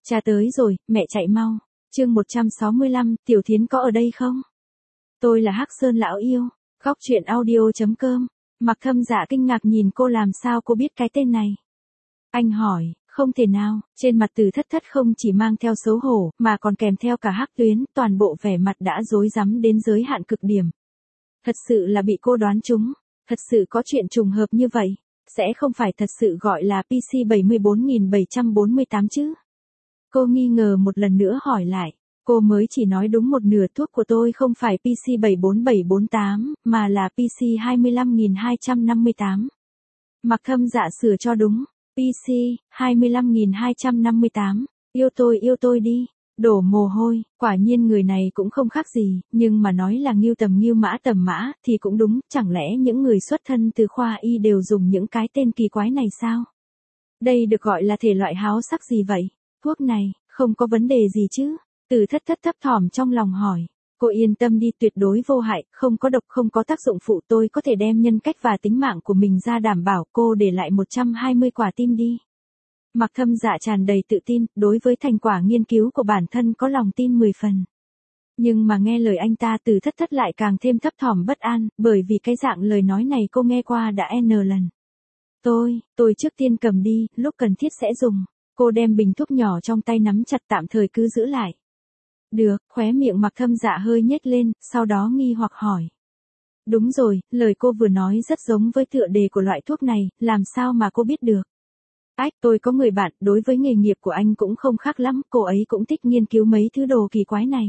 Cha tới rồi, mẹ chạy mau. Chương 165, Tiểu Thiến có ở đây không? Tôi là Hắc Sơn lão yêu. Góc truyện audio.com. Mặc Thâm Dạ kinh ngạc nhìn cô, làm sao cô biết cái tên này? Anh hỏi, không thể nào, trên mặt Từ Thất Thất không chỉ mang theo xấu hổ, mà còn kèm theo cả hắc tuyến, toàn bộ vẻ mặt đã rối rắm đến giới hạn cực điểm. Thật sự là bị cô đoán trúng, thật sự có chuyện trùng hợp như vậy, sẽ không phải thật sự gọi là PC 74748 chứ? Cô nghi ngờ một lần nữa hỏi lại, cô mới chỉ nói đúng một nửa, thuốc của tôi không phải PC 74748, mà là PC 25258. Mặc Thâm Dạ sửa cho đúng, PC 25258, yêu tôi đi. Đổ mồ hôi, quả nhiên người này cũng không khác gì, nhưng mà nói là ngưu tầm mã thì cũng đúng, chẳng lẽ những người xuất thân từ khoa y đều dùng những cái tên kỳ quái này sao? Đây được gọi là thể loại háo sắc gì vậy? Thuốc này, không có vấn đề gì chứ? Từ Thất Thất thấp thỏm trong lòng hỏi. Cô yên tâm đi, tuyệt đối vô hại, không có độc, không có tác dụng phụ, tôi có thể đem nhân cách và tính mạng của mình ra đảm bảo. Cô để lại 120 quả tim đi. Mặc Thâm Dạ tràn đầy tự tin, đối với thành quả nghiên cứu của bản thân có lòng tin 10 phần. Nhưng mà nghe lời anh ta, Từ Thất Thất lại càng thêm thấp thỏm bất an, bởi vì cái dạng lời nói này cô nghe qua đã n lần. Tôi trước tiên cầm đi, lúc cần thiết sẽ dùng. Cô đem bình thuốc nhỏ trong tay nắm chặt, tạm thời cứ giữ lại. Được, khóe miệng Mặc Thâm Dạ hơi nhếch lên, sau đó nghi hoặc hỏi. Đúng rồi, lời cô vừa nói rất giống với tựa đề của loại thuốc này, làm sao mà cô biết được? Tôi có người bạn, đối với nghề nghiệp của anh cũng không khác lắm, cô ấy cũng thích nghiên cứu mấy thứ đồ kỳ quái này.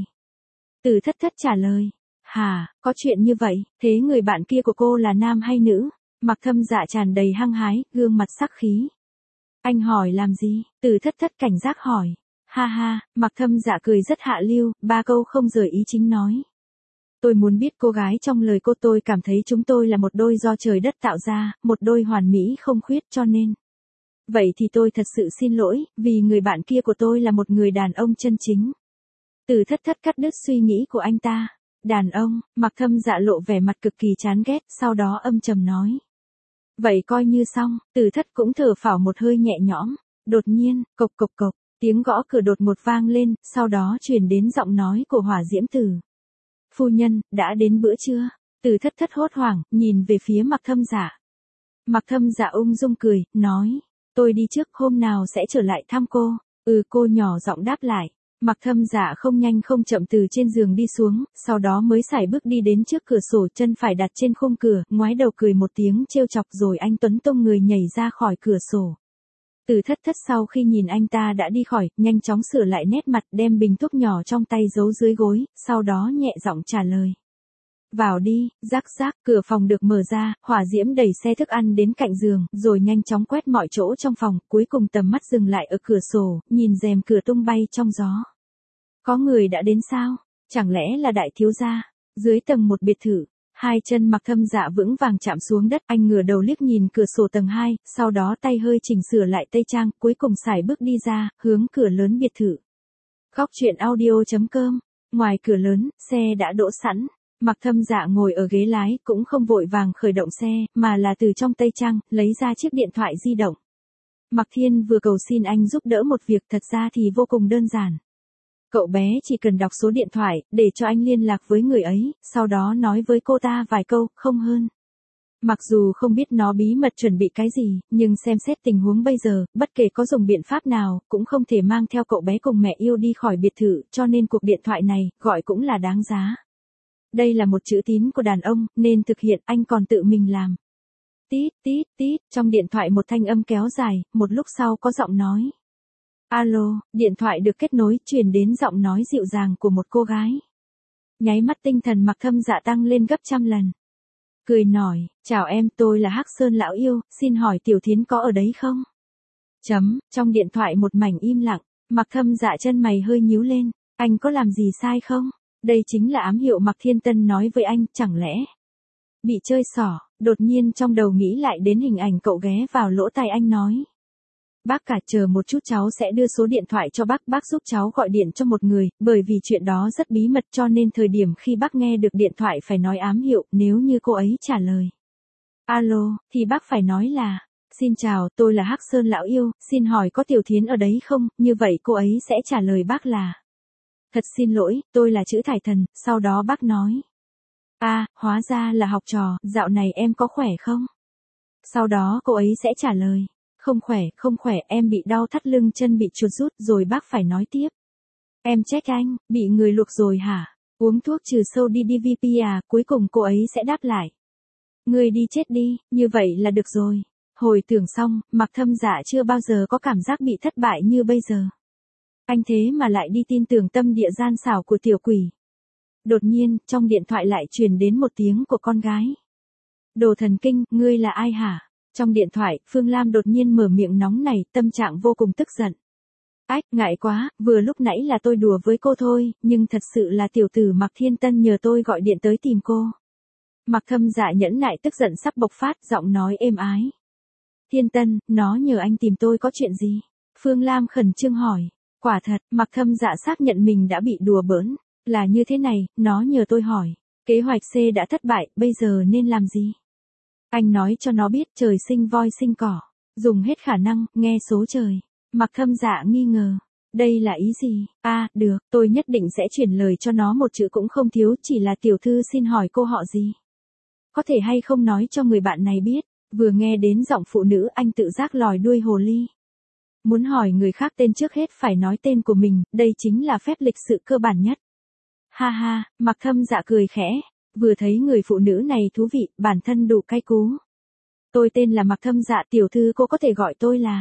Từ Thất Thất trả lời. Hả, có chuyện như vậy, thế người bạn kia của cô là nam hay nữ? Mặc Thâm Dạ tràn đầy hăng hái, gương mặt sắc khí. Anh hỏi làm gì? Từ Thất Thất cảnh giác hỏi. Ha ha, Mặc Thâm Dạ cười rất hạ lưu, 3 câu không rời ý chính nói. Tôi muốn biết cô gái trong lời cô, tôi cảm thấy chúng tôi là một đôi do trời đất tạo ra, một đôi hoàn mỹ không khuyết, cho nên. Vậy thì tôi thật sự xin lỗi, vì người bạn kia của tôi là một người đàn ông chân chính. Từ Thất Thất cắt đứt suy nghĩ của anh ta. Đàn ông, Mặc Thâm Dạ lộ vẻ mặt cực kỳ chán ghét, sau đó âm trầm nói. Vậy coi như xong, Từ Thất cũng thở phào một hơi nhẹ nhõm. Đột nhiên, cộc cộc cộc, tiếng gõ cửa đột ngột vang lên, sau đó truyền đến giọng nói của Hỏa Diễm Tử. Phu nhân, đã đến bữa trưa? Từ Thất Thất hốt hoảng, nhìn về phía Mặc Thâm Dạ. Mặc Thâm Dạ ung dung cười, nói. Tôi đi trước, hôm nào sẽ trở lại thăm cô. Cô nhỏ giọng đáp lại. Mặc Thâm Dạ không nhanh không chậm từ trên giường đi xuống, sau đó mới sải bước đi đến trước cửa sổ, chân phải đặt trên khung cửa, ngoái đầu cười một tiếng trêu chọc, rồi anh tuấn tung người nhảy ra khỏi cửa sổ. Từ Thất Thất sau khi nhìn anh ta đã đi khỏi, nhanh chóng sửa lại nét mặt, đem bình thuốc nhỏ trong tay giấu dưới gối, sau đó nhẹ giọng trả lời. Vào đi, rắc rắc, cửa phòng được mở ra, Hỏa Diễm đẩy xe thức ăn đến cạnh giường, rồi nhanh chóng quét mọi chỗ trong phòng, cuối cùng tầm mắt dừng lại ở cửa sổ, nhìn rèm cửa tung bay trong gió. Có người đã đến sao? Chẳng lẽ là đại thiếu gia? Dưới tầng 1 biệt thự, hai chân Mặc Thâm Dạ vững vàng chạm xuống đất, anh ngửa đầu liếc nhìn cửa sổ tầng 2, sau đó tay hơi chỉnh sửa lại tây trang, cuối cùng sải bước đi ra, hướng cửa lớn biệt thự. Góc truyện audio.com. Ngoài cửa lớn, xe đã đỗ sẵn. Mặc Thâm Dạ ngồi ở ghế lái, cũng không vội vàng khởi động xe, mà là từ trong tây trang, lấy ra chiếc điện thoại di động. Mặc Thiên vừa cầu xin anh giúp đỡ một việc, thật ra thì vô cùng đơn giản. Cậu bé chỉ cần đọc số điện thoại, để cho anh liên lạc với người ấy, sau đó nói với cô ta vài câu, không hơn. Mặc dù không biết nó bí mật chuẩn bị cái gì, nhưng xem xét tình huống bây giờ, bất kể có dùng biện pháp nào, cũng không thể mang theo cậu bé cùng mẹ yêu đi khỏi biệt thự, cho nên cuộc điện thoại này, gọi cũng là đáng giá. Đây là một chữ tín của đàn ông, nên thực hiện, anh còn tự mình làm. Tít tít tít, trong điện thoại một thanh âm kéo dài, một lúc sau có giọng nói. Alo, điện thoại được kết nối, truyền đến giọng nói dịu dàng của một cô gái. Nháy mắt tinh thần Mặc Thâm Dạ tăng lên gấp trăm lần. Cười nói, chào em, tôi là Hắc Sơn lão yêu, xin hỏi Tiểu Thiến có ở đấy không? Trong điện thoại một mảnh im lặng, Mặc Thâm Dạ chân mày hơi nhíu lên, anh có làm gì sai không? Đây chính là ám hiệu Mặc Thiên Tân nói với anh, chẳng lẽ bị chơi xỏ? Đột nhiên trong đầu nghĩ lại đến hình ảnh cậu ghé vào lỗ tai anh nói. Bác cả, chờ một chút, cháu sẽ đưa số điện thoại cho bác giúp cháu gọi điện cho một người, bởi vì chuyện đó rất bí mật, cho nên thời điểm khi bác nghe được điện thoại phải nói ám hiệu, nếu như cô ấy trả lời. Alo, thì bác phải nói là, Xin chào, tôi là Hắc Sơn lão yêu, xin hỏi có Tiểu Thiến ở đấy không, như vậy cô ấy sẽ trả lời bác là. Thật xin lỗi, tôi là Chữ Thải Thần, sau đó bác nói. Hóa ra là học trò, dạo này em có khỏe không? Sau đó cô ấy sẽ trả lời. Không khỏe, em bị đau thắt lưng chân bị chuột rút rồi bác phải nói tiếp. Em trách anh, bị người luộc rồi hả? Uống thuốc trừ sâu đi DVP à, cuối cùng cô ấy sẽ đáp lại. Ngươi đi chết đi, như vậy là được rồi. Hồi tưởng xong, Mạc Thâm Dạ chưa bao giờ có cảm giác bị thất bại như bây giờ. Anh thế mà lại đi tin tưởng tâm địa gian xảo của tiểu quỷ. Đột nhiên, trong điện thoại lại truyền đến một tiếng của con gái. Đồ thần kinh, ngươi là ai hả? Trong điện thoại, Phương Lam đột nhiên mở miệng nóng này, tâm trạng vô cùng tức giận. Ngại quá, vừa lúc nãy là tôi đùa với cô thôi, nhưng thật sự là tiểu tử Mạc Thiên Tân nhờ tôi gọi điện tới tìm cô. Mạc Thâm Dạ nhẫn nại tức giận sắp bộc phát, giọng nói êm ái. Thiên Tân, nó nhờ anh tìm tôi có chuyện gì? Phương Lam khẩn trương hỏi. Quả thật, Mạc Thâm Dạ xác nhận mình đã bị đùa bỡn. Là như thế này, nó nhờ tôi hỏi. Kế hoạch C đã thất bại, bây giờ nên làm gì? Anh nói cho nó biết trời sinh voi sinh cỏ. Dùng hết khả năng, nghe số trời. Mạc Thâm Dạ nghi ngờ. Đây là ý gì? Được, tôi nhất định sẽ chuyển lời cho nó một chữ cũng không thiếu, chỉ là tiểu thư xin hỏi cô họ gì? Có thể hay không nói cho người bạn này biết? Vừa nghe đến giọng phụ nữ anh tự giác lòi đuôi hồ ly. Muốn hỏi người khác tên trước hết phải nói tên của mình, đây chính là phép lịch sự cơ bản nhất. Ha ha, Mạc Thâm Dạ cười khẽ, vừa thấy người phụ nữ này thú vị, bản thân đủ cay cú. Tôi tên là Mạc Thâm Dạ, tiểu thư cô có thể gọi tôi là.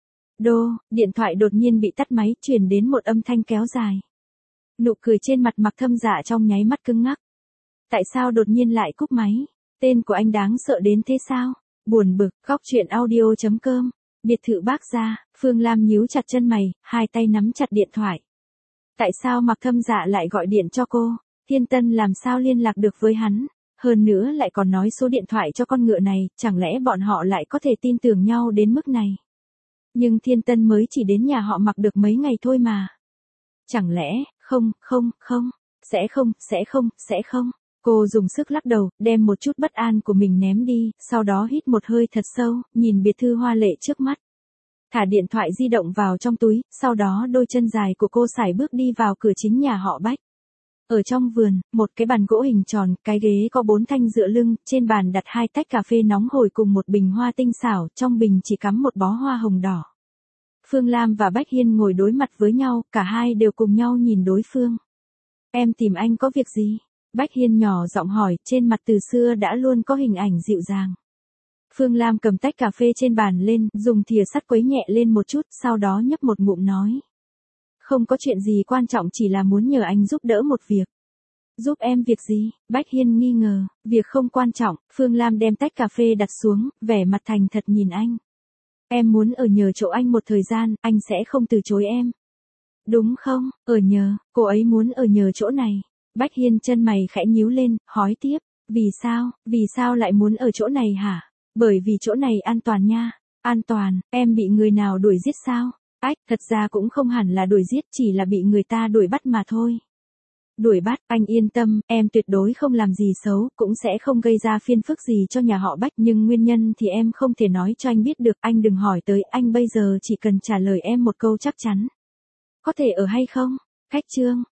Điện thoại đột nhiên bị tắt máy, truyền đến một âm thanh kéo dài. Nụ cười trên mặt Mạc Thâm Dạ trong nháy mắt cứng ngắc. Tại sao đột nhiên lại cúp máy? Tên của anh đáng sợ đến thế sao? Buồn bực, góc truyện audio.com. Biệt thự Bác Gia, Phương Lam nhíu chặt chân mày, hai tay nắm chặt điện thoại. Tại sao Mạc Thâm Dạ lại gọi điện cho cô? Thiên Tân làm sao liên lạc được với hắn? Hơn nữa lại còn nói số điện thoại cho con ngựa này, chẳng lẽ bọn họ lại có thể tin tưởng nhau đến mức này? Nhưng Thiên Tân mới chỉ đến nhà họ Mạc được mấy ngày thôi mà. Chẳng lẽ, không. Sẽ không. Cô dùng sức lắc đầu, đem một chút bất an của mình ném đi, sau đó hít một hơi thật sâu, nhìn biệt thự hoa lệ trước mắt. Thả điện thoại di động vào trong túi, sau đó đôi chân dài của cô sải bước đi vào cửa chính nhà họ Bách. Ở trong vườn, một cái bàn gỗ hình tròn, cái ghế có 4 thanh dựa lưng, trên bàn đặt 2 tách cà phê nóng hổi cùng một bình hoa tinh xảo, trong bình chỉ cắm một bó hoa hồng đỏ. Phương Lam và Bách Hiên ngồi đối mặt với nhau, cả hai đều cùng nhau nhìn đối phương. Em tìm anh có việc gì? Bách Hiên nhỏ giọng hỏi, trên mặt từ xưa đã luôn có hình ảnh dịu dàng. Phương Lam cầm tách cà phê trên bàn lên, dùng thìa sắt quấy nhẹ lên một chút, sau đó nhấp một ngụm nói. Không có chuyện gì quan trọng, chỉ là muốn nhờ anh giúp đỡ một việc. Giúp em việc gì? Bách Hiên nghi ngờ. Việc không quan trọng. Phương Lam đem tách cà phê đặt xuống, vẻ mặt thành thật nhìn anh. Em muốn ở nhờ chỗ anh một thời gian, anh sẽ không từ chối em. Đúng không? Ở nhờ, cô ấy muốn ở nhờ chỗ này. Bách Hiên chân mày khẽ nhíu lên, hỏi tiếp. Vì sao lại muốn ở chỗ này hả? Bởi vì chỗ này an toàn nha. An toàn, em bị người nào đuổi giết sao? Thật ra cũng không hẳn là đuổi giết, chỉ là bị người ta đuổi bắt mà thôi. Đuổi bắt, anh yên tâm, em tuyệt đối không làm gì xấu, cũng sẽ không gây ra phiền phức gì cho nhà họ Bách, nhưng nguyên nhân thì em không thể nói cho anh biết được, anh đừng hỏi tới, anh bây giờ chỉ cần trả lời em một câu chắc chắn. Có thể ở hay không? Khách trương,